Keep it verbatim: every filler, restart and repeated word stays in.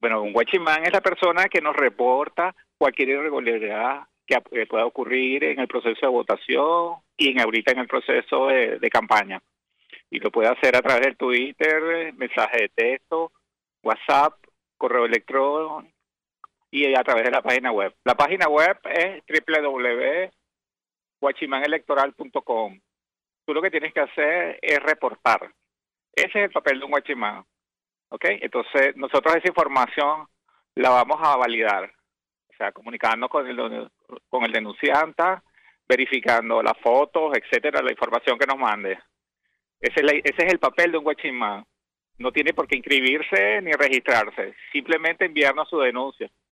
Bueno, un watchman es la persona que nos reporta cualquier irregularidad que ap- que pueda ocurrir en el proceso de votación y en ahorita en el proceso de, de campaña. Y lo puede hacer a través del Twitter, mensaje de texto, WhatsApp, correo electrónico y a través de la página web. La página web es doble u doble u doble u punto watchman electoral punto com. Tú lo que tienes que hacer es reportar. Ese es el papel de un watchman. ¿Ok? Entonces, nosotros esa información la vamos a validar. O sea, comunicando con el, con el denunciante, verificando las fotos, etcétera, la información que nos mande. Ese es, la- ese es el papel de un watchman. No tiene por qué inscribirse ni registrarse, simplemente enviarnos su denuncia.